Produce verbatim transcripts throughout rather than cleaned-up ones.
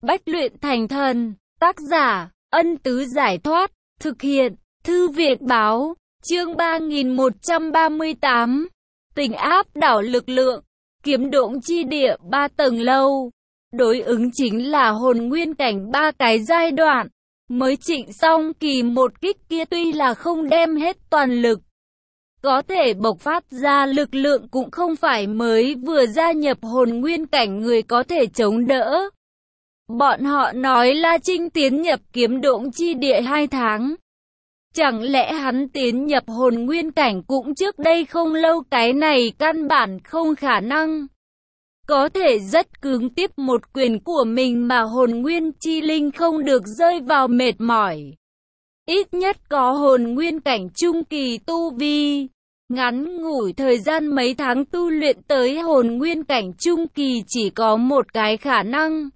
Bách luyện thành thần. Tác giả, Ân Tứ Giải Thoát. Thực hiện, Thư viện Báo. Chương ba nghìn một trăm ba mươi tám. Tình áp đảo lực lượng. Kiếm độn chi địa ba tầng lâu. Đối ứng chính là hồn nguyên cảnh ba cái giai đoạn. Mới Trịnh Song Kỳ một kích kia tuy là không đem hết toàn lực, có thể bộc phát ra lực lượng cũng không phải mới vừa gia nhập hồn nguyên cảnh người có thể chống đỡ. Bọn họ nói La Trinh tiến nhập kiếm độn chi địa hai tháng. Chẳng lẽ hắn tiến nhập hồn nguyên cảnh cũng trước đây không lâu? Cái này căn bản không khả năng. Có thể rất cứng tiếp một quyền của mình mà hồn nguyên chi linh không được rơi vào mệt mỏi. Ít nhất có hồn nguyên cảnh trung kỳ tu vi. Ngắn ngủi thời gian mấy tháng tu luyện tới hồn nguyên cảnh trung kỳ chỉ có một cái khả năng.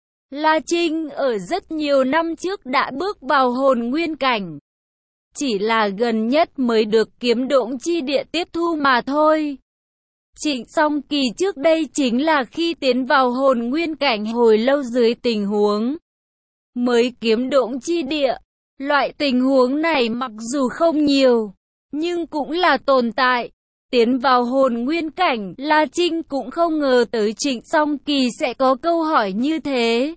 La Trinh ở rất nhiều năm trước đã bước vào hồn nguyên cảnh. Chỉ là gần nhất mới được kiếm độn chi địa tiếp thu mà thôi. Trịnh Song Kỳ trước đây chính là khi tiến vào hồn nguyên cảnh hồi lâu dưới tình huống mới kiếm độn chi địa. Loại tình huống này mặc dù không nhiều, nhưng cũng là tồn tại. Tiến vào hồn nguyên cảnh, La Trinh cũng không ngờ tới Trịnh Song Kỳ sẽ có câu hỏi như thế.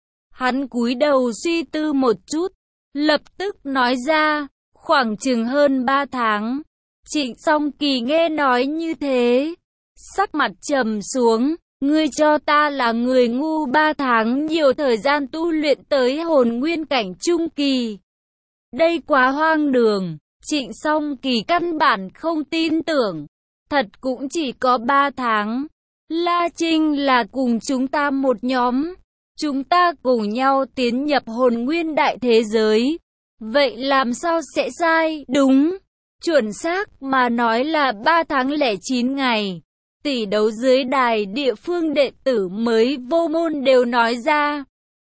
Hắn cúi đầu suy tư một chút, lập tức nói ra, khoảng chừng hơn ba tháng. Trịnh Song Kỳ nghe nói như thế, sắc mặt trầm xuống, ngươi cho ta là người ngu, ba tháng nhiều thời gian tu luyện tới hồn nguyên cảnh trung kỳ. Đây quá hoang đường. Trịnh Song Kỳ căn bản không tin tưởng. Thật cũng chỉ có ba tháng. La Trinh là cùng chúng ta một nhóm. Chúng ta cùng nhau tiến nhập hồn nguyên đại thế giới. Vậy làm sao sẽ sai? Đúng, chuẩn xác mà nói là ba tháng lẻ chín ngày. Tỷ đấu dưới đài địa phương đệ tử mới vô môn đều nói ra.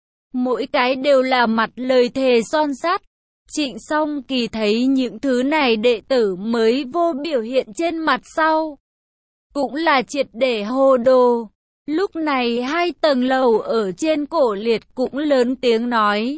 Mỗi cái đều là mặt lời thề son sắt. Trịnh Song Kỳ thấy những thứ này đệ tử mới vô biểu hiện trên mặt sau, cũng là triệt để hồ đồ. Lúc này hai tầng lầu ở trên cổ liệt cũng lớn tiếng nói.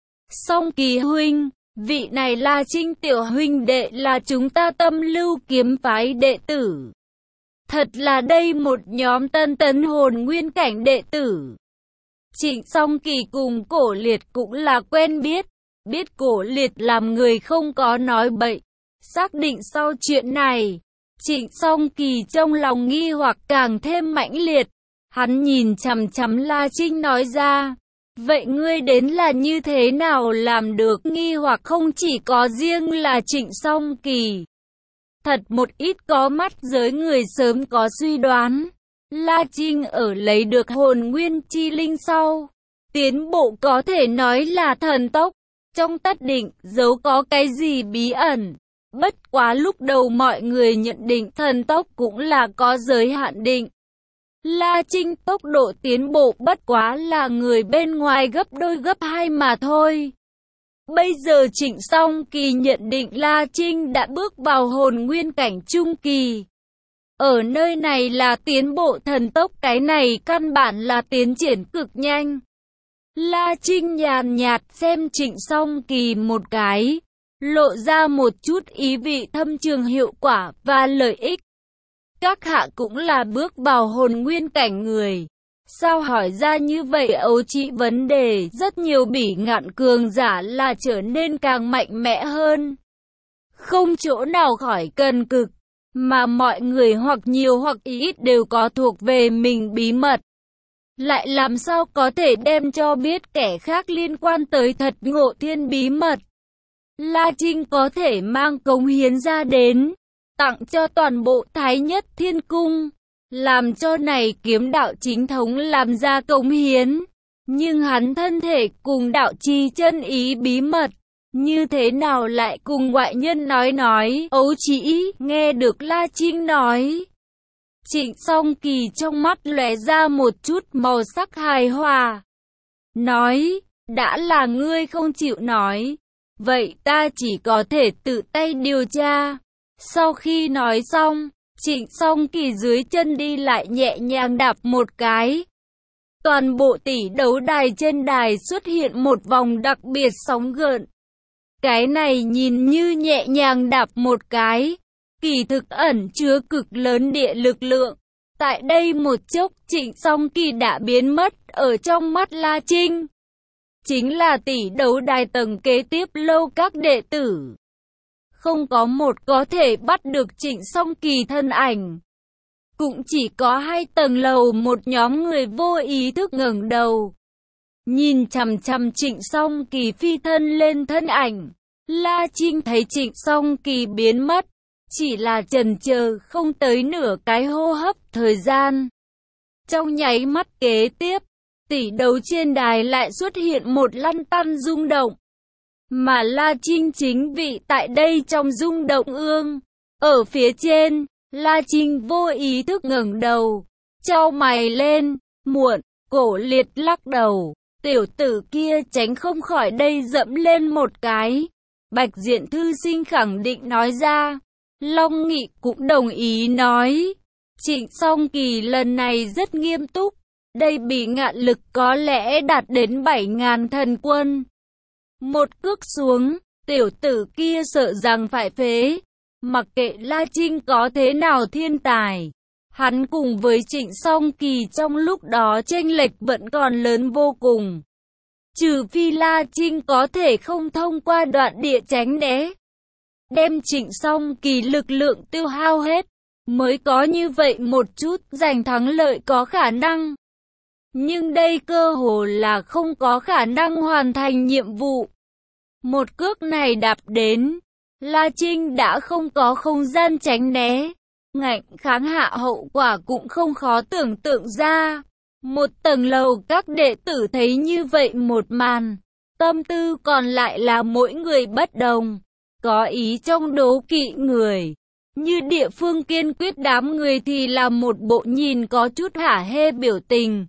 Song Kỳ huynh, vị này là Trinh tiểu huynh đệ là chúng ta Tâm Lưu kiếm phái đệ tử. Thật là đây một nhóm tân tấn hồn nguyên cảnh đệ tử. Trịnh Song Kỳ cùng cổ liệt cũng là quen biết. Biết cổ liệt làm người không có nói bậy. Xác định sau chuyện này, Trịnh Song Kỳ trong lòng nghi hoặc càng thêm mãnh liệt. Hắn nhìn chằm chằm La Trinh nói ra. Vậy ngươi đến là như thế nào làm được? Nghi hoặc không chỉ có riêng là Trịnh Song Kỳ. Thật một ít có mắt giới người sớm có suy đoán. La Trinh ở lấy được hồn nguyên chi linh sau, tiến bộ có thể nói là thần tốc. Trong tất định, dấu có cái gì bí ẩn. Bất quá lúc đầu mọi người nhận định thần tốc cũng là có giới hạn định. La Trinh tốc độ tiến bộ bất quá là người bên ngoài gấp đôi gấp hai mà thôi. Bây giờ Trịnh Song Kỳ nhận định La Trinh đã bước vào hồn nguyên cảnh trung kỳ. Ở nơi này là tiến bộ thần tốc, cái này căn bản là tiến triển cực nhanh. La Trinh nhàn nhạt xem Trịnh Song Kỳ một cái, lộ ra một chút ý vị thâm trường hiệu quả và lợi ích. Các hạ cũng là bước vào hồn nguyên cảnh người. Sao hỏi ra như vậy? Ấu trĩ vấn đề, rất nhiều bỉ ngạn cường giả là trở nên càng mạnh mẽ hơn. Không chỗ nào khỏi cần cực, mà mọi người hoặc nhiều hoặc ít đều có thuộc về mình bí mật. Lại làm sao có thể đem cho biết kẻ khác liên quan tới thật ngộ thiên bí mật. La Trinh có thể mang cống hiến ra đến, tặng cho toàn bộ Thái Nhất Thiên Cung, làm cho này kiếm đạo chính thống làm ra cống hiến. Nhưng hắn thân thể cùng đạo chi chân ý bí mật, như thế nào lại cùng ngoại nhân nói nói? Ấu trĩ nghe được La Trinh nói, Trịnh Song Kỳ trong mắt lóe ra một chút màu sắc hài hòa. Nói, đã là ngươi không chịu nói, vậy ta chỉ có thể tự tay điều tra. Sau khi nói xong, Trịnh Song Kỳ dưới chân đi lại nhẹ nhàng đạp một cái. toàn bộ tỷ đấu đài trên đài xuất hiện một vòng đặc biệt sóng gợn. Cái này nhìn như nhẹ nhàng đạp một cái, kỳ thực ẩn chứa cực lớn địa lực lượng. Tại đây một chốc Trịnh Song Kỳ đã biến mất ở trong mắt La Trinh. Chính là tỷ đấu đài tầng kế tiếp lâu các đệ tử. Không có một có thể bắt được Trịnh Song Kỳ thân ảnh. Cũng chỉ có hai tầng lầu một nhóm người vô ý thức ngẩng đầu. Nhìn chằm chằm Trịnh Song Kỳ phi thân lên thân ảnh. La Trinh thấy Trịnh Song Kỳ biến mất. Chỉ là chần chờ không tới nửa cái hô hấp thời gian. Trong nháy mắt kế tiếp, tỷ đấu trên đài lại xuất hiện một lăn tăn rung động. Mà La Trinh chính vị tại đây trong rung động ương. Ở phía trên, La Trinh vô ý thức ngẩng đầu, chau mày lên, muộn, cổ liệt lắc đầu. Tiểu tử kia tránh không khỏi đây dẫm lên một cái. Bạch Diện thư sinh khẳng định nói ra. Long Nghị cũng đồng ý nói. Trịnh Song Kỳ lần này rất nghiêm túc. Đây bị ngạn lực có lẽ đạt đến bảy ngàn thần quân. Một cước xuống, tiểu tử kia sợ rằng phải phế. Mặc kệ La Trinh có thế nào thiên tài, hắn cùng với Trịnh Song Kỳ trong lúc đó chênh lệch vẫn còn lớn vô cùng. Trừ phi La Trinh có thể không thông qua đoạn địa tránh né, đem Trịnh Song Kỳ lực lượng tiêu hao hết, mới có như vậy một chút giành thắng lợi có khả năng. Nhưng đây cơ hồ là không có khả năng hoàn thành nhiệm vụ. Một cước này đạp đến, La Trinh đã không có không gian tránh né, ngạnh kháng hạ hậu quả cũng không khó tưởng tượng ra. Một tầng lầu các đệ tử thấy như vậy một màn, tâm tư còn lại là mỗi người bất đồng, có ý trong đố kỵ người. Như địa phương kiên quyết đám người thì là một bộ nhìn có chút hả hê biểu tình.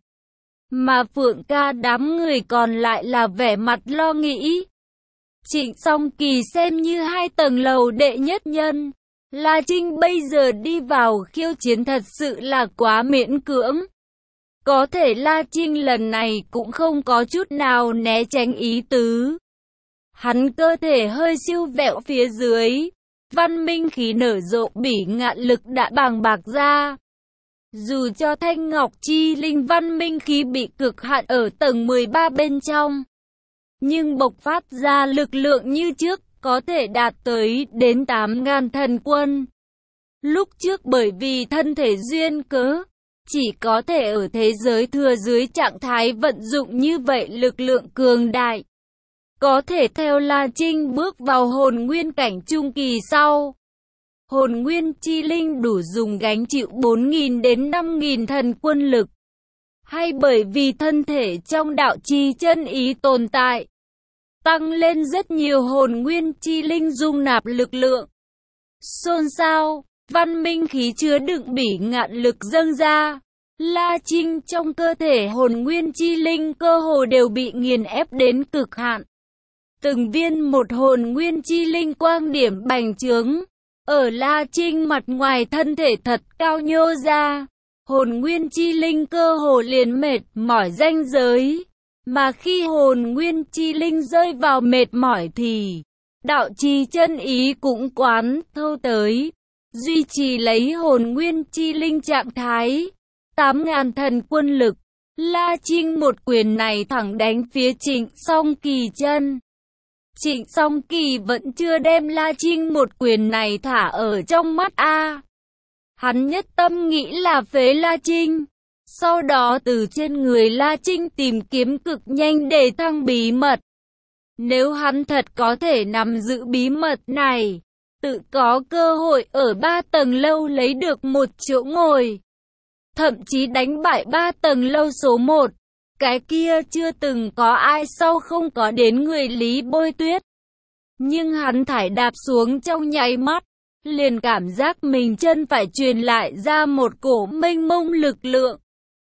Mà Phượng Ca đám người còn lại là vẻ mặt lo nghĩ. Trịnh Song Kỳ xem như hai tầng lầu đệ nhất nhân. La Trinh bây giờ đi vào khiêu chiến thật sự là quá miễn cưỡng. Có thể La Trinh lần này cũng không có chút nào né tránh ý tứ. Hắn cơ thể hơi siêu vẹo phía dưới. Văn minh khí nở rộ bỉ ngạn lực đã bàng bạc ra. Dù cho Thanh Ngọc Chi Linh văn minh khí bị cực hạn ở tầng mười ba bên trong, nhưng bộc phát ra lực lượng như trước có thể đạt tới đến tám ngàn thần quân. Lúc trước bởi vì thân thể duyên cớ, chỉ có thể ở thế giới thừa dưới trạng thái vận dụng như vậy lực lượng cường đại. Có thể theo La Trinh bước vào hồn nguyên cảnh trung kỳ sau, hồn nguyên chi linh đủ dùng gánh chịu bốn nghìn đến năm nghìn thần quân lực. Hay bởi vì thân thể trong đạo chi chân ý tồn tại, tăng lên rất nhiều hồn nguyên chi linh dung nạp lực lượng. Xôn xao, văn minh khí chứa đựng bỉ ngạn lực dâng ra. La Trinh trong cơ thể hồn nguyên chi linh cơ hồ đều bị nghiền ép đến cực hạn. Từng viên một hồn nguyên chi linh quang điểm bành trướng. Ở La Trinh mặt ngoài thân thể thật cao nhô ra. Hồn nguyên chi linh cơ hồ liền mệt mỏi ranh giới. Mà khi hồn nguyên chi linh rơi vào mệt mỏi thì đạo chi chân ý cũng quán thâu tới. Duy trì lấy hồn nguyên chi linh trạng thái. Tám ngàn thần quân lực. La Trinh một quyền này thẳng đánh phía Trịnh Song Kỳ chân. Trịnh Song Kỳ vẫn chưa đem La Trinh một quyền này thả ở trong mắt a. Hắn nhất tâm nghĩ là phế La Trinh. Sau đó từ trên người La Trinh tìm kiếm cực nhanh để thăng bí mật. Nếu hắn thật có thể nắm giữ bí mật này, tự có cơ hội ở ba tầng lâu lấy được một chỗ ngồi. Thậm chí đánh bại ba tầng lâu số một. Cái kia chưa từng có ai sau không có đến người Lý Bôi Tuyết. Nhưng hắn thải đạp xuống trong nháy mắt, liền cảm giác mình chân phải truyền lại ra một cổ mênh mông lực lượng.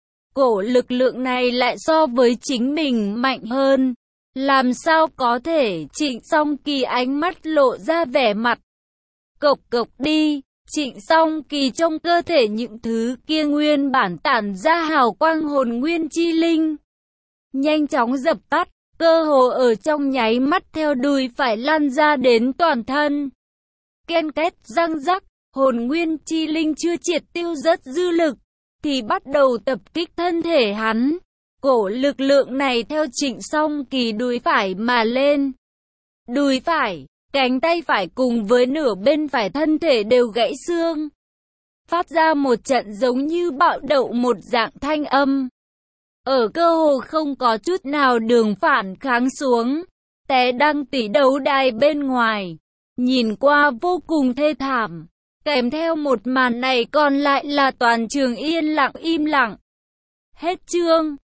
Cổ lực lượng này lại so với chính mình mạnh hơn. Làm sao có thể? Trịnh Song Kỳ ánh mắt lộ ra vẻ mặt cộc cộc đi. Trịnh Song Kỳ trong cơ thể những thứ kia nguyên bản tản ra hào quang hồn nguyên chi linh, nhanh chóng dập tắt, cơ hồ ở trong nháy mắt theo đùi phải lan ra đến toàn thân. Ken két răng rắc, hồn nguyên chi linh chưa triệt tiêu rất dư lực, thì bắt đầu tập kích thân thể hắn. Cổ lực lượng này theo Trịnh Song Kỳ đùi phải mà lên. Đùi phải, cánh tay phải cùng với nửa bên phải thân thể đều gãy xương. Phát ra một trận giống như bạo đậu một dạng thanh âm. Ở cơ hồ không có chút nào đường phản kháng xuống. Té đăng tỷ đấu đài bên ngoài. Nhìn qua vô cùng thê thảm. Kèm theo một màn này còn lại là toàn trường yên lặng im lặng. Hết chương.